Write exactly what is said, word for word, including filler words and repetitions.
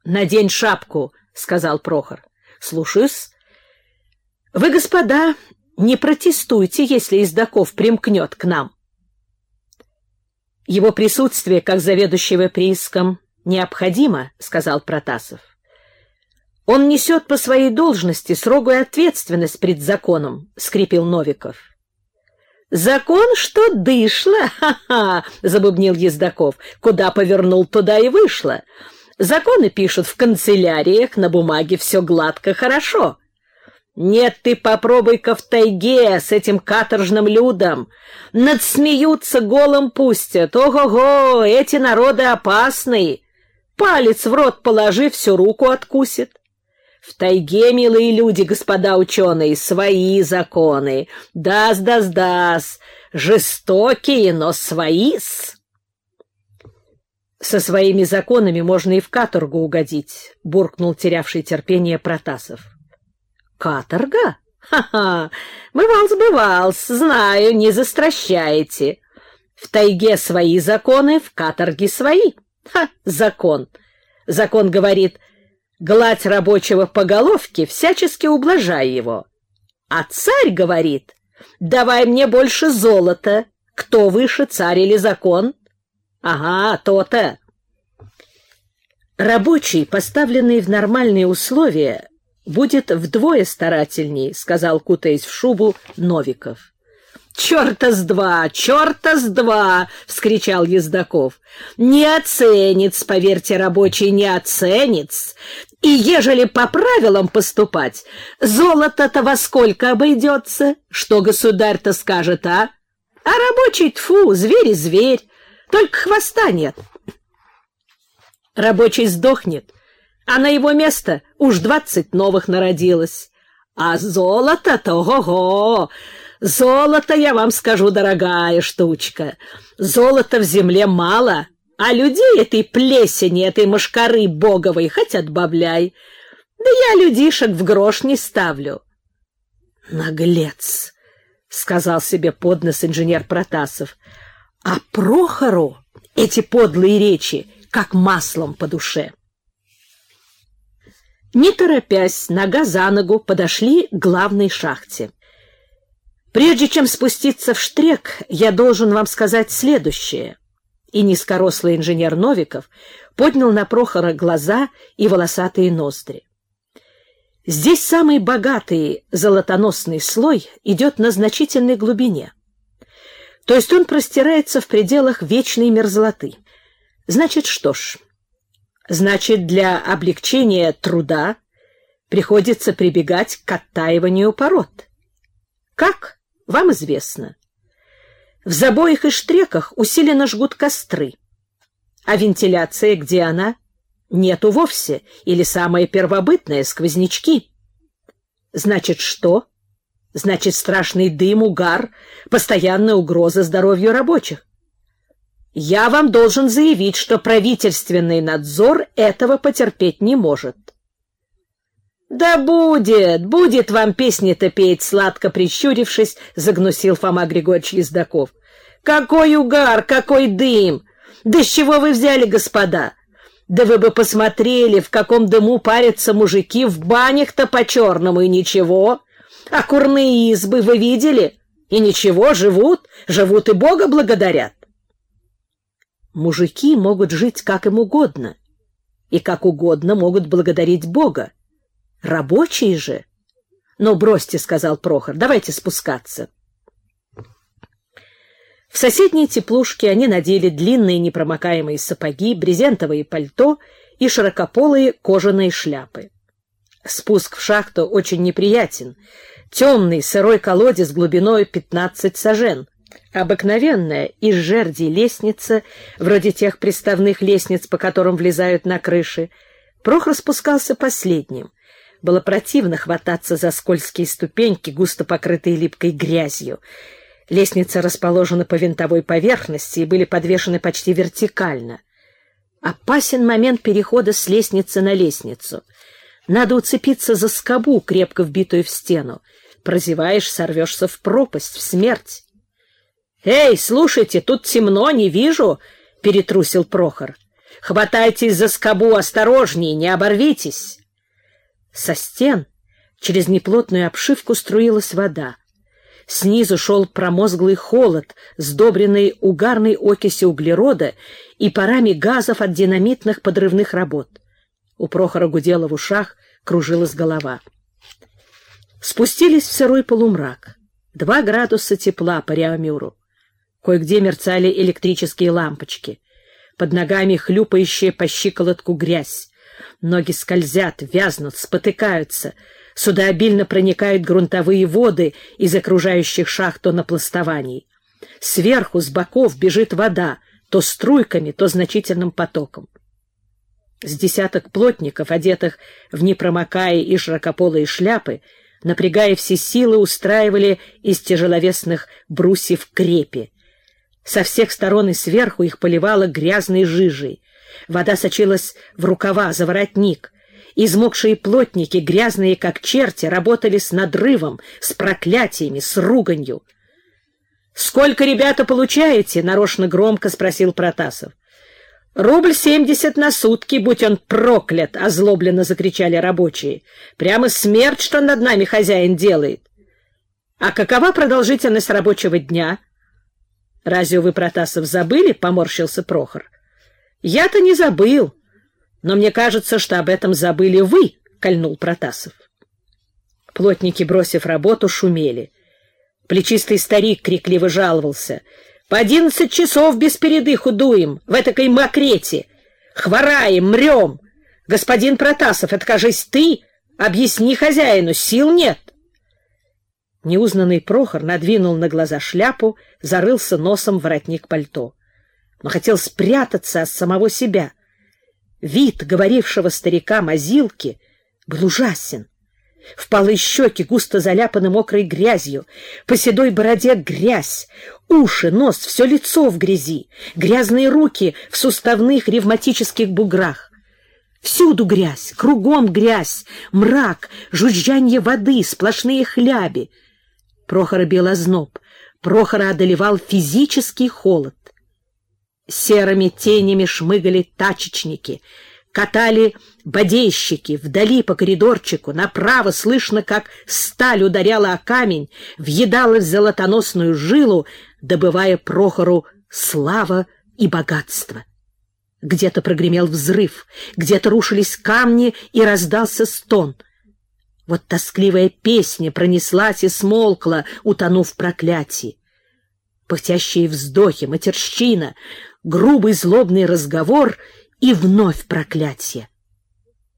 Надень шапку, — сказал Прохор. — Слушаюсь. Вы, господа, не протестуйте, если Ездаков примкнет к нам. Его присутствие, как заведующего прииском, необходимо, — сказал Протасов. Он несет по своей должности строгую ответственность пред законом, — скрипел Новиков. Закон, что дышло, ха-ха, — забубнил Ездаков. Куда повернул, туда и вышло. Законы пишут в канцеляриях, на бумаге все гладко, хорошо. Нет, ты попробуй-ка в тайге с этим каторжным людом. Надсмеются, голым пустят. Ого-го, эти народы опасные. Палец в рот положи, всю руку откусит. В тайге, милые люди, господа ученые, свои законы. Дас-дас-дас, жестокие, но свои-с. Со своими законами можно и в каторгу угодить, буркнул терявший терпение Протасов. Каторга? Ха-ха, бывалс-бывалс, знаю, не застращаете. В тайге свои законы, в каторге свои. Ха, закон. Закон говорит: гладь рабочего по головке, всячески ублажай его. А царь говорит: давай мне больше золота. Кто выше, царь или закон? Ага, то-то. Рабочий, поставленный в нормальные условия, будет вдвое старательней, — сказал, кутаясь в шубу, Новиков. «Черта с два! Черта с два!» — вскричал Ездаков. «Не оценится, поверьте, рабочий, не оценится. И ежели по правилам поступать, золото-то во сколько обойдется? Что государь-то скажет, а? А рабочий, тьфу, зверь и зверь, только хвоста нет. Рабочий сдохнет, а на его место уж двадцать новых народилось. А золото-то, ого-го! Золото, я вам скажу, дорогая штучка. Золота в земле мало, а людей этой плесени, этой мошкары боговой хоть отбавляй. Да я людишек в грош не ставлю. Наглец, — сказал себе под нос инженер Протасов. А Прохору эти подлые речи как маслом по душе. Не торопясь, нога за ногу подошли к главной шахте. Прежде чем спуститься в штрек, я должен вам сказать следующее. И низкорослый инженер Новиков поднял на Прохора глаза и волосатые ноздри. Здесь самый богатый золотоносный слой идет на значительной глубине. То есть он простирается в пределах вечной мерзлоты. Значит, что ж, значит, для облегчения труда приходится прибегать к оттаиванию пород. Как? Вам известно. В забоях и штреках усиленно жгут костры. А вентиляция, где она? Нету вовсе, или самое первобытное — сквознячки. Значит, что? Значит, страшный дым, угар, постоянная угроза здоровью рабочих. Я вам должен заявить, что правительственный надзор этого потерпеть не может. Да будет, будет вам песни-то петь, сладко прищурившись, загнусил Фома Григорьевич Ездаков. Какой угар, какой дым! Да с чего вы взяли, господа? Да вы бы посмотрели, в каком дыму парятся мужики в банях-то по-черному, и ничего. А курные избы вы видели? И ничего, живут, живут и Бога благодарят. Мужики могут жить как им угодно, и как угодно могут благодарить Бога. Рабочие же? Ну, бросьте, — сказал Прохор, — давайте спускаться. В соседней теплушке они надели длинные непромокаемые сапоги, брезентовые пальто и широкополые кожаные шляпы. Спуск в шахту очень неприятен. Темный сырой колодец глубиной пятнадцать сажен. Обыкновенная из жерди лестница, вроде тех приставных лестниц, по которым влезают на крыши. Прохор спускался последним. Было противно хвататься за скользкие ступеньки, густо покрытые липкой грязью. Лестница расположена по винтовой поверхности и были подвешены почти вертикально. Опасен момент перехода с лестницы на лестницу. Надо уцепиться за скобу, крепко вбитую в стену. Прозеваешь, сорвешься в пропасть, в смерть. — Эй, слушайте, тут темно, не вижу, — перетрусил Прохор. — Хватайтесь за скобу, осторожней, не оборвитесь!» Со стен через неплотную обшивку струилась вода. Снизу шел промозглый холод, сдобренный угарной окисью углерода и парами газов от динамитных подрывных работ. У Прохора гудело в ушах, кружилась голова. Спустились в сырой полумрак. Два градуса тепла по Реамюру. Кое-где мерцали электрические лампочки. Под ногами хлюпающая по щиколотку грязь. Ноги скользят, вязнут, спотыкаются. Сюда обильно проникают грунтовые воды из окружающих шахт напластований. Сверху, с боков бежит вода, то струйками, то значительным потоком. С десяток плотников, одетых в непромокаи и широкополые шляпы, напрягая все силы, устраивали из тяжеловесных брусьев крепи. Со всех сторон и сверху их поливало грязной жижей. Вода сочилась в рукава, за воротник. Измокшие плотники, грязные как черти, работали с надрывом, с проклятиями, с руганью. — Сколько, ребята, получаете? — нарочно громко спросил Протасов. — Рубль семьдесят на сутки, будь он проклят! — озлобленно закричали рабочие. — Прямо смерть, что над нами хозяин делает! — А какова продолжительность рабочего дня? — Разве вы, Протасов, забыли? — поморщился Прохор. — Я-то не забыл. Но мне кажется, что об этом забыли вы, — кольнул Протасов. Плотники, бросив работу, шумели. Плечистый старик крикливо жаловался. — По одиннадцать часов без передыху дуем, в этакой мокрете. Хвораем, мрем. Господин Протасов, это, кажись, ты? Объясни хозяину, сил нет. Неузнанный Прохор надвинул на глаза шляпу, зарылся носом в воротник пальто. Но хотел спрятаться от самого себя. Вид говорившего старика Мазилки был ужасен. Впалые щеки густо заляпаны мокрой грязью, по седой бороде грязь, уши, нос, все лицо в грязи, грязные руки в суставных ревматических буграх. Всюду грязь, кругом грязь, мрак, жужжанье воды, сплошные хляби. Прохора бил озноб, Прохора одолевал физический холод. Серыми тенями шмыгали тачечники, катали бодейщики. Вдали по коридорчику направо слышно, как сталь ударяла о камень, въедалась в золотоносную жилу, добывая Прохору слава и богатство. Где-то прогремел взрыв, где-то рушились камни, и раздался стон. Вот тоскливая песня пронеслась и смолкла, утонув в проклятии. Пыхтящие вздохи, матерщина, грубый злобный разговор и вновь проклятие.